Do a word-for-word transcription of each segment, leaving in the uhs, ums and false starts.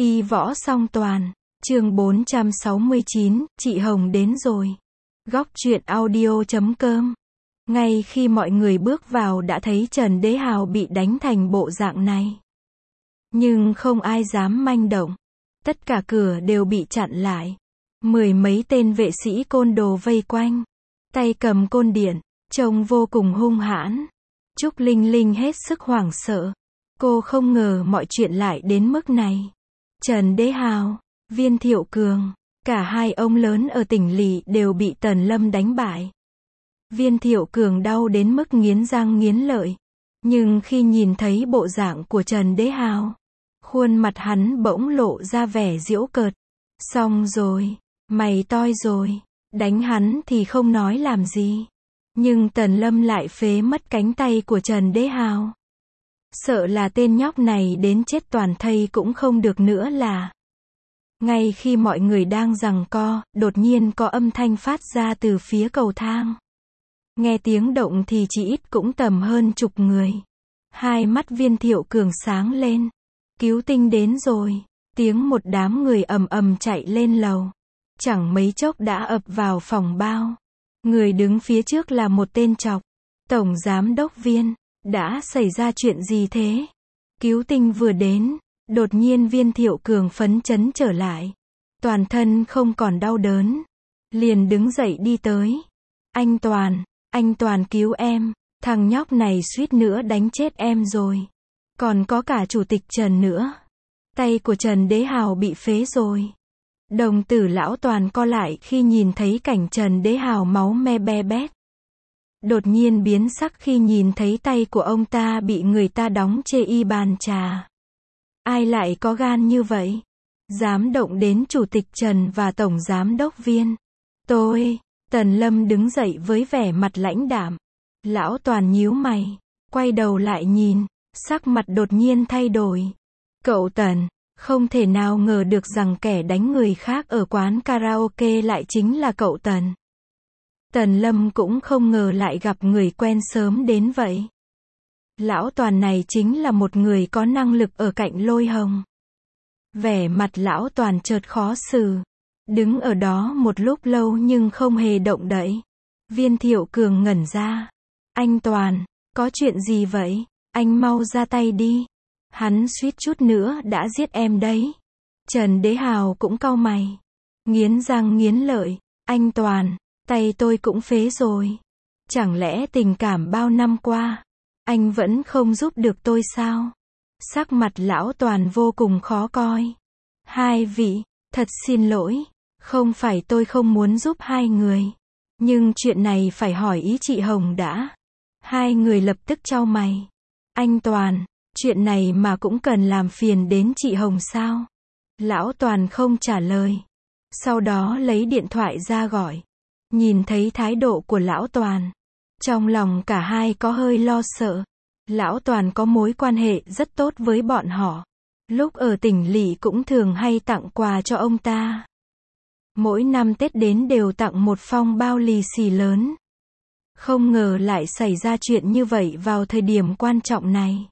Y võ song toàn, chương bốn trăm sáu mươi chín, chị Hồng đến rồi. Góc truyện audio chấm com. Ngay khi mọi người bước vào đã thấy Trần Đế Hào bị đánh thành bộ dạng này. Nhưng không ai dám manh động. Tất cả cửa đều bị chặn lại. Mười mấy tên vệ sĩ côn đồ vây quanh. Tay cầm côn điện, trông vô cùng hung hãn. Trúc Linh Linh hết sức hoảng sợ. Cô không ngờ mọi chuyện lại đến mức này. Trần Đế Hào, Viên Thiệu Cường, cả hai ông lớn ở tỉnh lỵ đều bị Tần Lâm đánh bại. Viên Thiệu Cường đau đến mức nghiến răng nghiến lợi. Nhưng khi nhìn thấy bộ dạng của Trần Đế Hào, khuôn mặt hắn bỗng lộ ra vẻ giễu cợt. Xong rồi, mày toi rồi, đánh hắn thì không nói làm gì. Nhưng Tần Lâm lại phế mất cánh tay của Trần Đế Hào. Sợ là tên nhóc này đến chết toàn thây cũng không được nữa là. Ngay khi mọi người đang giằng co, đột nhiên có âm thanh phát ra từ phía cầu thang. Nghe tiếng động thì chỉ ít cũng tầm hơn chục người. Hai mắt Viên Thiệu Cường sáng lên. Cứu tinh đến rồi. Tiếng một đám người ầm ầm chạy lên lầu. Chẳng mấy chốc đã ập vào phòng bao. Người đứng phía trước là một tên trọc. Tổng giám đốc Viên. Đã xảy ra chuyện gì thế? Cứu tinh vừa đến. Đột nhiên Viên Thiệu Cường phấn chấn trở lại. Toàn thân không còn đau đớn. Liền đứng dậy đi tới. Anh Toàn, anh Toàn cứu em. Thằng nhóc này suýt nữa đánh chết em rồi. Còn có cả chủ tịch Trần nữa. Tay của Trần Đế Hào bị phế rồi. Đồng tử lão Toàn co lại khi nhìn thấy cảnh Trần Đế Hào máu me be bét. Đột nhiên biến sắc khi nhìn thấy tay của ông ta bị người ta đóng chê y bàn trà. Ai lại có gan như vậy? Dám động đến chủ tịch Trần và tổng giám đốc Viên. Tôi, Tần Lâm đứng dậy với vẻ mặt lãnh đạm. Lão Toàn nhíu mày, quay đầu lại nhìn, sắc mặt đột nhiên thay đổi. Cậu Tần, không thể nào ngờ được rằng kẻ đánh người khác ở quán karaoke lại chính là cậu Tần. Tần Lâm cũng không ngờ lại gặp người quen sớm đến vậy. Lão Toàn này chính là một người có năng lực ở cạnh Lôi Hồng. Vẻ mặt lão Toàn chợt khó xử. Đứng ở đó một lúc lâu nhưng không hề động đậy. Viên Thiệu Cường ngẩn ra. Anh Toàn, có chuyện gì vậy? Anh mau ra tay đi. Hắn suýt chút nữa đã giết em đấy. Trần Đế Hào cũng cau mày. Nghiến răng nghiến lợi. Anh Toàn, tay tôi cũng phế rồi. Chẳng lẽ tình cảm bao năm qua, anh vẫn không giúp được tôi sao? Sắc mặt lão Toàn vô cùng khó coi. Hai vị, thật xin lỗi. Không phải tôi không muốn giúp hai người. Nhưng chuyện này phải hỏi ý chị Hồng đã. Hai người lập tức chau mày. Anh Toàn, chuyện này mà cũng cần làm phiền đến chị Hồng sao? Lão Toàn không trả lời. Sau đó lấy điện thoại ra gọi. Nhìn thấy thái độ của lão Toàn. Trong lòng cả hai có hơi lo sợ. Lão Toàn có mối quan hệ rất tốt với bọn họ. Lúc ở tỉnh lỵ cũng thường hay tặng quà cho ông ta. Mỗi năm Tết đến đều tặng một phong bao lì xì lớn. Không ngờ lại xảy ra chuyện như vậy vào thời điểm quan trọng này.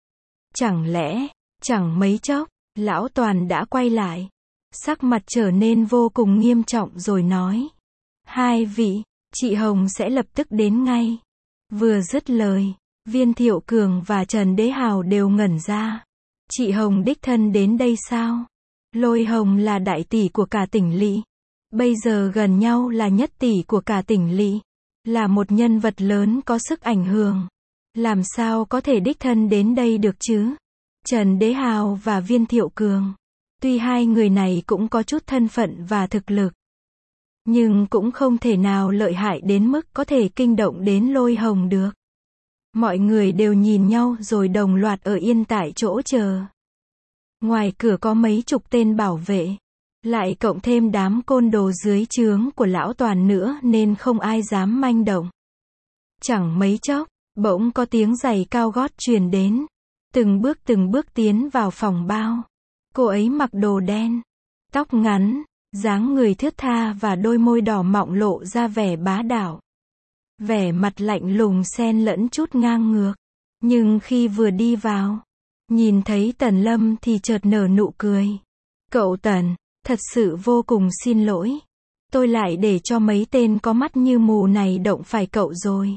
Chẳng lẽ, chẳng mấy chốc, lão Toàn đã quay lại. Sắc mặt trở nên vô cùng nghiêm trọng rồi nói. Hai vị, chị Hồng sẽ lập tức đến ngay. Vừa dứt lời, Viên Thiệu Cường và Trần Đế Hào đều ngẩn ra. Chị Hồng đích thân đến đây sao? Lôi Hồng là đại tỷ của cả tỉnh lỵ. Bây giờ gần nhau là nhất tỷ của cả tỉnh lỵ. Là một nhân vật lớn có sức ảnh hưởng. Làm sao có thể đích thân đến đây được chứ? Trần Đế Hào và Viên Thiệu Cường. Tuy hai người này cũng có chút thân phận và thực lực. Nhưng cũng không thể nào lợi hại đến mức có thể kinh động đến Lôi Hồng được. Mọi người đều nhìn nhau rồi đồng loạt ở yên tại chỗ chờ. Ngoài cửa có mấy chục tên bảo vệ. Lại cộng thêm đám côn đồ dưới trướng của lão Toàn nữa nên không ai dám manh động. Chẳng mấy chốc, bỗng có tiếng giày cao gót truyền đến. Từng bước từng bước tiến vào phòng bao. Cô ấy mặc đồ đen, tóc ngắn, dáng người thướt tha và đôi môi đỏ mọng lộ ra vẻ bá đạo. Vẻ mặt lạnh lùng xen lẫn chút ngang ngược. Nhưng khi vừa đi vào, nhìn thấy Tần Lâm thì chợt nở nụ cười. Cậu Tần, thật sự vô cùng xin lỗi. Tôi lại để cho mấy tên có mắt như mù này động phải cậu rồi.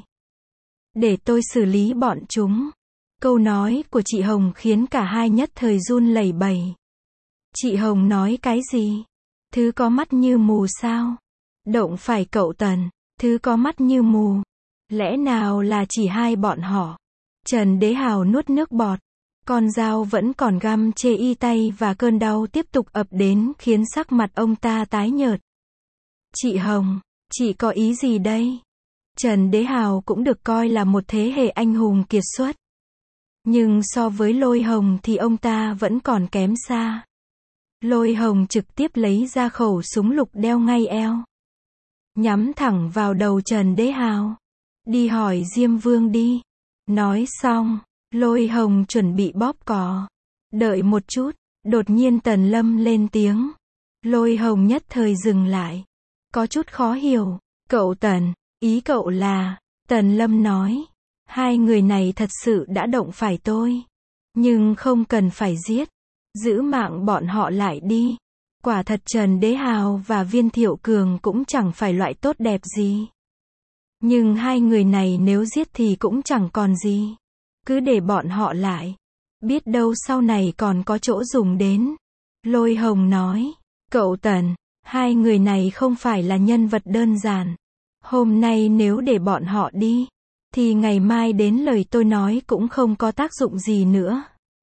Để tôi xử lý bọn chúng. Câu nói của chị Hồng khiến cả hai nhất thời run lẩy bẩy. Chị Hồng nói cái gì? Thứ có mắt như mù sao? Động phải cậu Tần, thứ có mắt như mù. Lẽ nào là chỉ hai bọn họ? Trần Đế Hào nuốt nước bọt. Con dao vẫn còn găm chê y tay và cơn đau tiếp tục ập đến khiến sắc mặt ông ta tái nhợt. Chị Hồng, chị có ý gì đây? Trần Đế Hào cũng được coi là một thế hệ anh hùng kiệt xuất. Nhưng so với Lôi Hồng thì ông ta vẫn còn kém xa. Lôi Hồng trực tiếp lấy ra khẩu súng lục đeo ngay eo. Nhắm thẳng vào đầu Trần Đế Hào. Đi hỏi Diêm Vương đi. Nói xong, Lôi Hồng chuẩn bị bóp cò. Đợi một chút, đột nhiên Tần Lâm lên tiếng. Lôi Hồng nhất thời dừng lại. Có chút khó hiểu. Cậu Tần, ý cậu là... Tần Lâm nói. Hai người này thật sự đã động phải tôi. Nhưng không cần phải giết. Giữ mạng bọn họ lại đi. Quả thật Trần Đế Hào và Viên Thiệu Cường cũng chẳng phải loại tốt đẹp gì. Nhưng hai người này nếu giết thì cũng chẳng còn gì. Cứ để bọn họ lại. Biết đâu sau này còn có chỗ dùng đến. Lôi Hồng nói. Cậu Tần, hai người này không phải là nhân vật đơn giản. Hôm nay nếu để bọn họ đi, thì ngày mai đến lời tôi nói cũng không có tác dụng gì nữa.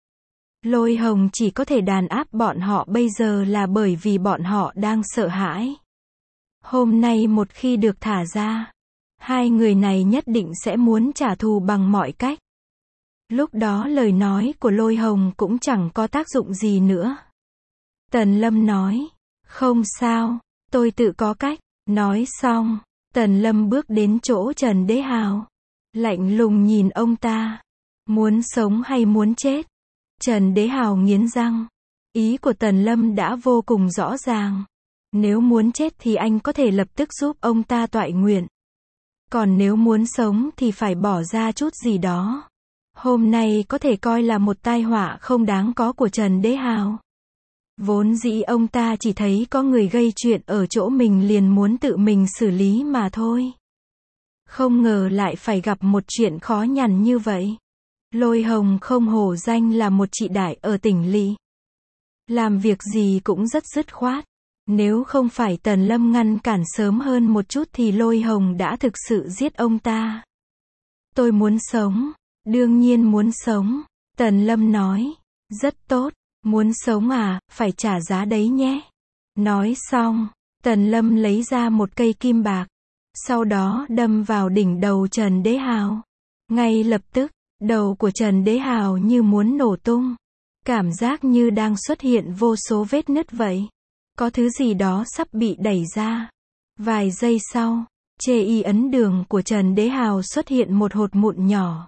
Lôi Hồng chỉ có thể đàn áp bọn họ bây giờ là bởi vì bọn họ đang sợ hãi. Hôm nay một khi được thả ra, hai người này nhất định sẽ muốn trả thù bằng mọi cách. Lúc đó lời nói của Lôi Hồng cũng chẳng có tác dụng gì nữa. Tần Lâm nói, không sao, tôi tự có cách. Nói xong, Tần Lâm bước đến chỗ Trần Đế Hào. Lạnh lùng nhìn ông ta. Muốn sống hay muốn chết? Trần Đế Hào nghiến răng. Ý của Tần Lâm đã vô cùng rõ ràng. Nếu muốn chết thì anh có thể lập tức giúp ông ta toại nguyện. Còn nếu muốn sống thì phải bỏ ra chút gì đó. Hôm nay có thể coi là một tai họa không đáng có của Trần Đế Hào. Vốn dĩ ông ta chỉ thấy có người gây chuyện ở chỗ mình liền muốn tự mình xử lý mà thôi. Không ngờ lại phải gặp một chuyện khó nhằn như vậy. Lôi Hồng không hổ danh là một chị đại ở tỉnh lỵ. Làm việc gì cũng rất dứt khoát. Nếu không phải Tần Lâm ngăn cản sớm hơn một chút thì Lôi Hồng đã thực sự giết ông ta. Tôi muốn sống. Đương nhiên muốn sống. Tần Lâm nói. Rất tốt. Muốn sống à, phải trả giá đấy nhé. Nói xong, Tần Lâm lấy ra một cây kim bạc. Sau đó đâm vào đỉnh đầu Trần Đế Hào. Ngay lập tức, đầu của Trần Đế Hào như muốn nổ tung. Cảm giác như đang xuất hiện vô số vết nứt vậy. Có thứ gì đó sắp bị đẩy ra. Vài giây sau, chê y ấn đường của Trần Đế Hào xuất hiện một hột mụn nhỏ.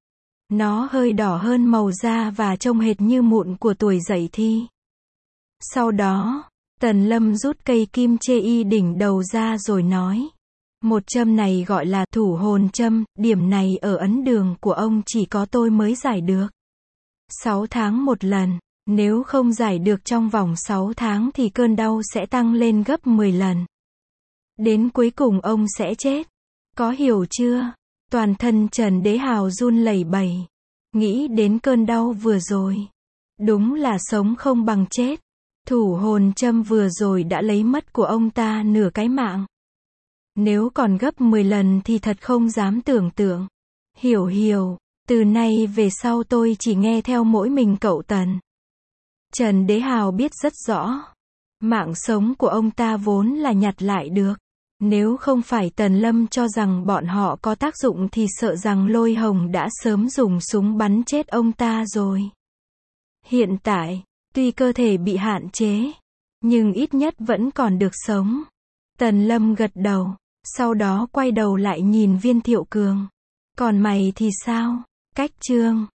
Nó hơi đỏ hơn màu da và trông hệt như mụn của tuổi dậy thi. Sau đó, Tần Lâm rút cây kim chê y đỉnh đầu ra rồi nói. Một châm này gọi là thủ hồn châm, điểm này ở ấn đường của ông chỉ có tôi mới giải được. Sáu tháng một lần, nếu không giải được trong vòng sáu tháng thì cơn đau sẽ tăng lên gấp mười lần. Đến cuối cùng ông sẽ chết. Có hiểu chưa? Toàn thân Trần Đế Hào run lẩy bẩy. Nghĩ đến cơn đau vừa rồi. Đúng là sống không bằng chết. Thủ hồn châm vừa rồi đã lấy mất của ông ta nửa cái mạng. Nếu còn gấp mười lần thì thật không dám tưởng tượng. Hiểu hiểu, từ nay về sau tôi chỉ nghe theo mỗi mình cậu Tần. Trần Đế Hào biết rất rõ. Mạng sống của ông ta vốn là nhặt lại được. Nếu không phải Tần Lâm cho rằng bọn họ có tác dụng thì sợ rằng Lôi Hồng đã sớm dùng súng bắn chết ông ta rồi. Hiện tại, tuy cơ thể bị hạn chế, nhưng ít nhất vẫn còn được sống. Tần Lâm gật đầu, sau đó quay đầu lại nhìn Viên Thiệu Cường. Còn mày thì sao? Cách chương